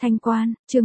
Thanh Quan, chương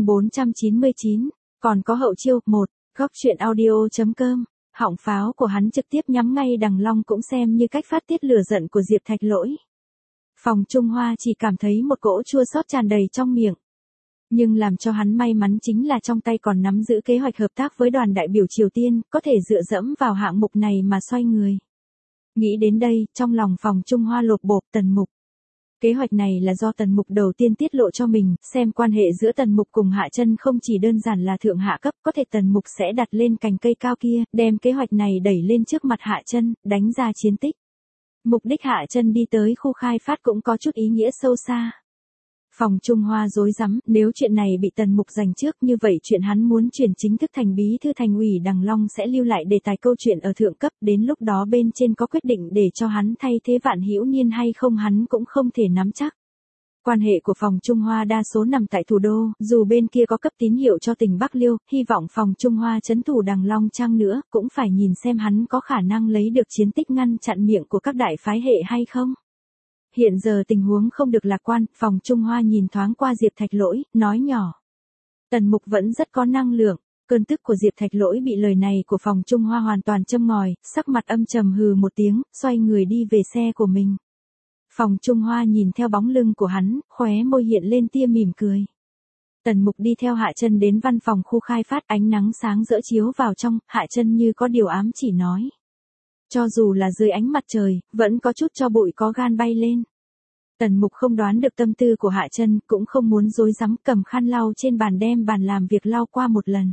499, còn có hậu chiêu, 1, góc truyện audio.com, họng pháo của hắn trực tiếp nhắm ngay Đằng Long cũng xem như cách phát tiết lửa giận của Diệp Thạch Lỗi. Phòng Trung Hoa chỉ cảm thấy một cỗ chua xót tràn đầy trong miệng. Nhưng làm cho hắn may mắn chính là trong tay còn nắm giữ kế hoạch hợp tác với đoàn đại biểu Triều Tiên, có thể dựa dẫm vào hạng mục này mà xoay người. Nghĩ đến đây, trong lòng Phòng Trung Hoa lột bột Tần Mục. Kế hoạch này là do Tần Mục đầu tiên tiết lộ cho mình, xem quan hệ giữa Tần Mục cùng Hạ Chân không chỉ đơn giản là thượng hạ cấp, có thể Tần Mục sẽ đặt lên cành cây cao kia, đem kế hoạch này đẩy lên trước mặt Hạ Chân, đánh ra chiến tích. Mục đích Hạ Chân đi tới khu khai phát cũng có chút ý nghĩa sâu xa. Phòng Trung Hoa rối rắm, nếu chuyện này bị Tần Mục giành trước như vậy chuyện hắn muốn chuyển chính thức thành bí thư thành ủy Đằng Long sẽ lưu lại đề tài câu chuyện ở thượng cấp, đến lúc đó bên trên có quyết định để cho hắn thay thế Vạn Hữu Niên hay không hắn cũng không thể nắm chắc. Quan hệ của Phòng Trung Hoa đa số nằm tại thủ đô, dù bên kia có cấp tín hiệu cho tỉnh Bắc Liêu, hy vọng Phòng Trung Hoa trấn thủ Đằng Long chăng nữa, cũng phải nhìn xem hắn có khả năng lấy được chiến tích ngăn chặn miệng của các đại phái hệ hay không. Hiện giờ tình huống không được lạc quan, Phòng Trung Hoa nhìn thoáng qua Diệp Thạch Lỗi, nói nhỏ. Tần Mục vẫn rất có năng lượng, cơn tức của Diệp Thạch Lỗi bị lời này của Phòng Trung Hoa hoàn toàn châm ngòi, sắc mặt âm trầm hừ một tiếng, xoay người đi về xe của mình. Phòng Trung Hoa nhìn theo bóng lưng của hắn, khóe môi hiện lên tia mỉm cười. Tần Mục đi theo Hạ Chân đến văn phòng khu khai phát, ánh nắng sáng rỡ chiếu vào trong, Hạ Chân như có điều ám chỉ nói. Cho dù là dưới ánh mặt trời, vẫn có chút tro bụi có gan bay lên. Tần Mục không đoán được tâm tư của Hạ Chân, cũng không muốn rối rắm, cầm khăn lau trên bàn đem bàn làm việc lau qua một lần.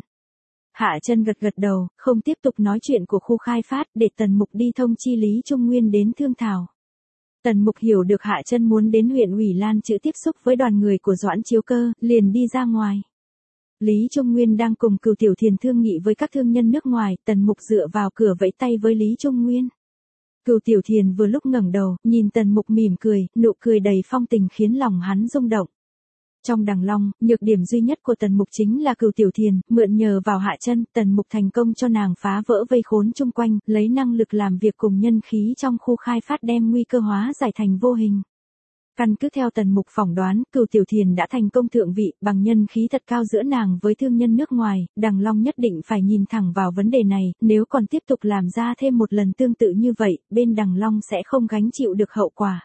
Hạ Chân gật gật đầu, không tiếp tục nói chuyện của khu khai phát, để Tần Mục đi thông chi Lý Trung Nguyên đến thương thảo. Tần Mục hiểu được Hạ Chân muốn đến huyện ủy Lan Chữ tiếp xúc với đoàn người của Doãn Chiếu Cơ, liền đi ra ngoài. Lý Trung Nguyên đang cùng Cửu Tiểu Thiền thương nghị với các thương nhân nước ngoài, Tần Mục dựa vào cửa vẫy tay với Lý Trung Nguyên. Cửu Tiểu Thiền vừa lúc ngẩng đầu, nhìn Tần Mục mỉm cười, nụ cười đầy phong tình khiến lòng hắn rung động. Trong Đằng Long, nhược điểm duy nhất của Tần Mục chính là Cửu Tiểu Thiền, mượn nhờ vào Hạ Chân, Tần Mục thành công cho nàng phá vỡ vây khốn chung quanh, lấy năng lực làm việc cùng nhân khí trong khu khai phát đem nguy cơ hóa giải thành vô hình. Căn cứ theo Tần Mục phỏng đoán, Cửu Tiểu Thiền đã thành công thượng vị, bằng nhân khí thật cao giữa nàng với thương nhân nước ngoài, Đằng Long nhất định phải nhìn thẳng vào vấn đề này, nếu còn tiếp tục làm ra thêm một lần tương tự như vậy, bên Đằng Long sẽ không gánh chịu được hậu quả.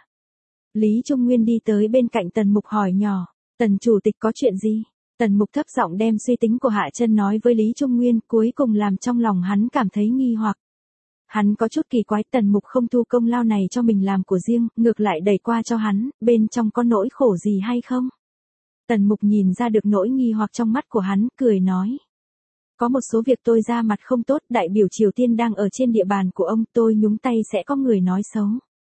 Lý Trung Nguyên đi tới bên cạnh Tần Mục hỏi nhỏ, Tần Chủ tịch có chuyện gì? Tần Mục thấp giọng đem suy tính của Hạ Chân nói với Lý Trung Nguyên, cuối cùng làm trong lòng hắn cảm thấy nghi hoặc. Hắn có chút kỳ quái, Tần Mục không thu công lao này cho mình làm của riêng, ngược lại đẩy qua cho hắn, bên trong có nỗi khổ gì hay không? Tần Mục nhìn ra được nỗi nghi hoặc trong mắt của hắn, cười nói. Có một số việc tôi ra mặt không tốt, đại biểu Triều Tiên đang ở trên địa bàn của ông, tôi nhúng tay sẽ có người nói xấu.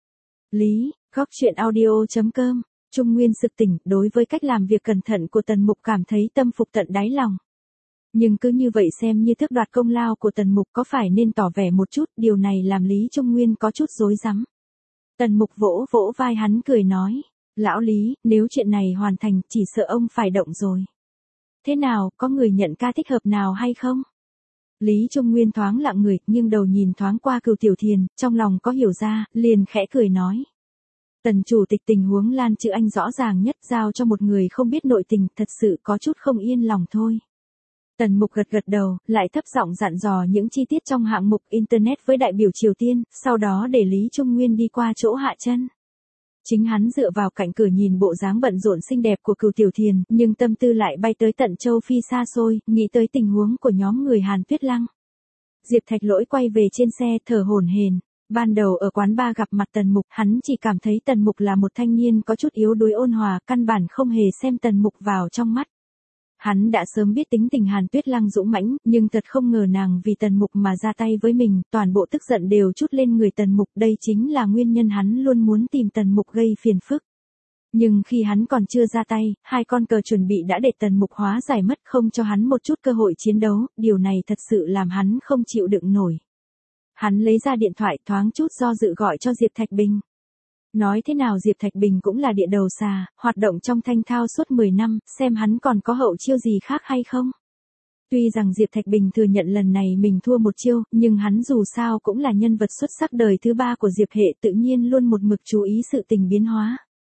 Lý, góc truyện audio.com, Trung Nguyên sực tỉnh, đối với cách làm việc cẩn thận của Tần Mục cảm thấy tâm phục tận đáy lòng. Nhưng cứ như vậy xem như tước đoạt công lao của Tần Mục có phải nên tỏ vẻ một chút, điều này làm Lý Trung Nguyên có chút rối rắm. Tần Mục vỗ vỗ vai hắn cười nói, lão Lý, nếu chuyện này hoàn thành chỉ sợ ông phải động rồi. Thế nào, có người nhận ca thích hợp nào hay không? Lý Trung Nguyên thoáng lặng người, nhưng đầu nhìn thoáng qua Cửu Tiểu Thiền, trong lòng có hiểu ra, liền khẽ cười nói. Tần Chủ tịch tình huống Lan Chữ Anh rõ ràng nhất, giao cho một người không biết nội tình, thật sự có chút không yên lòng thôi. Tần Mục gật gật đầu, lại thấp giọng dặn dò những chi tiết trong hạng mục Internet với đại biểu Triều Tiên, sau đó để Lý Trung Nguyên đi qua chỗ Hạ Chân. Chính hắn dựa vào cạnh cửa nhìn bộ dáng bận rộn xinh đẹp của Cửu Tiểu Thiền, nhưng tâm tư lại bay tới tận châu Phi xa xôi, nghĩ tới tình huống của nhóm người Hàn Tuyết Lăng. Diệp Thạch Lỗi quay về trên xe thở hổn hển. Ban đầu ở quán bar gặp mặt Tần Mục, hắn chỉ cảm thấy Tần Mục là một thanh niên có chút yếu đuối ôn hòa, căn bản không hề xem Tần Mục vào trong mắt. Hắn đã sớm biết tính tình Hàn Tuyết Lăng dũng mãnh, nhưng thật không ngờ nàng vì Tần Mục mà ra tay với mình, toàn bộ tức giận đều trút lên người Tần Mục, đây chính là nguyên nhân hắn luôn muốn tìm Tần Mục gây phiền phức. Nhưng khi hắn còn chưa ra tay, hai con cờ chuẩn bị đã để Tần Mục hóa giải mất, không cho hắn một chút cơ hội chiến đấu, điều này thật sự làm hắn không chịu đựng nổi. Hắn lấy ra điện thoại thoáng chút do dự gọi cho Diệp Thạch Bình. Nói thế nào Diệp Thạch Bình cũng là địa đầu xà, hoạt động trong thanh thao suốt 10 năm, xem hắn còn có hậu chiêu gì khác hay không. Tuy rằng Diệp Thạch Bình thừa nhận lần này mình thua một chiêu, nhưng hắn dù sao cũng là nhân vật xuất sắc đời thứ ba của Diệp hệ, tự nhiên luôn một mực chú ý sự tình biến hóa.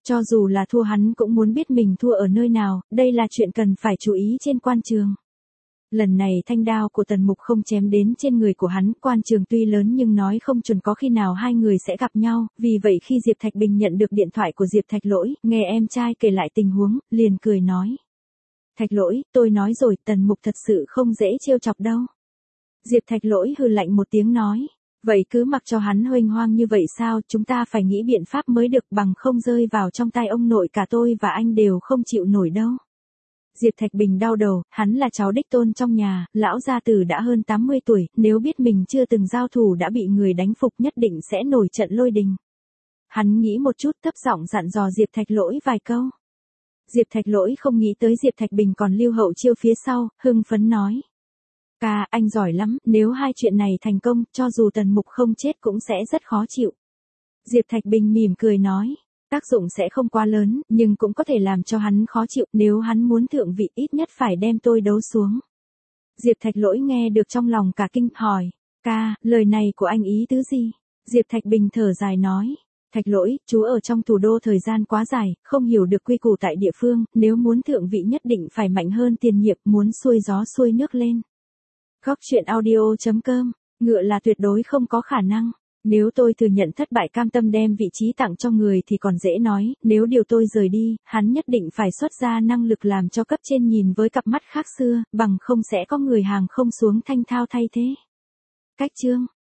Cho dù là thua hắn cũng muốn biết mình thua ở nơi nào, đây là chuyện cần phải chú ý trên quan trường. Lần này thanh đao của Tần Mục không chém đến trên người của hắn, quan trường tuy lớn nhưng nói không chuẩn có khi nào hai người sẽ gặp nhau, vì vậy khi Diệp Thạch Bình nhận được điện thoại của Diệp Thạch Lỗi, nghe em trai kể lại tình huống, liền cười nói. Thạch Lỗi, tôi nói rồi, Tần Mục thật sự không dễ trêu chọc đâu. Diệp Thạch Lỗi hừ lạnh một tiếng nói. Vậy cứ mặc cho hắn huênh hoang như vậy sao, chúng ta phải nghĩ biện pháp mới được, bằng không rơi vào trong tay ông nội cả tôi và anh đều không chịu nổi đâu. Diệp Thạch Bình đau đầu, hắn là cháu đích tôn trong nhà, lão gia tử đã hơn 80 tuổi, nếu biết mình chưa từng giao thủ đã bị người đánh phục nhất định sẽ nổi trận lôi đình. Hắn nghĩ một chút thấp giọng dặn dò Diệp Thạch Lỗi vài câu. Diệp Thạch Lỗi không nghĩ tới Diệp Thạch Bình còn lưu hậu chiêu phía sau, hưng phấn nói. Ca, anh giỏi lắm, nếu hai chuyện này thành công, cho dù Tần Mục không chết cũng sẽ rất khó chịu. Diệp Thạch Bình mỉm cười nói. Tác dụng sẽ không quá lớn, nhưng cũng có thể làm cho hắn khó chịu, nếu hắn muốn thượng vị ít nhất phải đem tôi đấu xuống. Diệp Thạch Lỗi nghe được trong lòng cả kinh, hỏi. Ca, lời này của anh ý tứ gì? Diệp Thạch Bình thở dài nói. Thạch Lỗi, chú ở trong thủ đô thời gian quá dài, không hiểu được quy củ tại địa phương, nếu muốn thượng vị nhất định phải mạnh hơn tiền nhiệm, muốn xuôi gió xuôi nước lên. Góc truyện audio.com, ngựa là tuyệt đối không có khả năng. Nếu tôi thừa nhận thất bại cam tâm đem vị trí tặng cho người thì còn dễ nói, nếu điều tôi rời đi, hắn nhất định phải xuất ra năng lực làm cho cấp trên nhìn với cặp mắt khác xưa, bằng không sẽ có người hàng không xuống thanh thao thay thế. Cách chương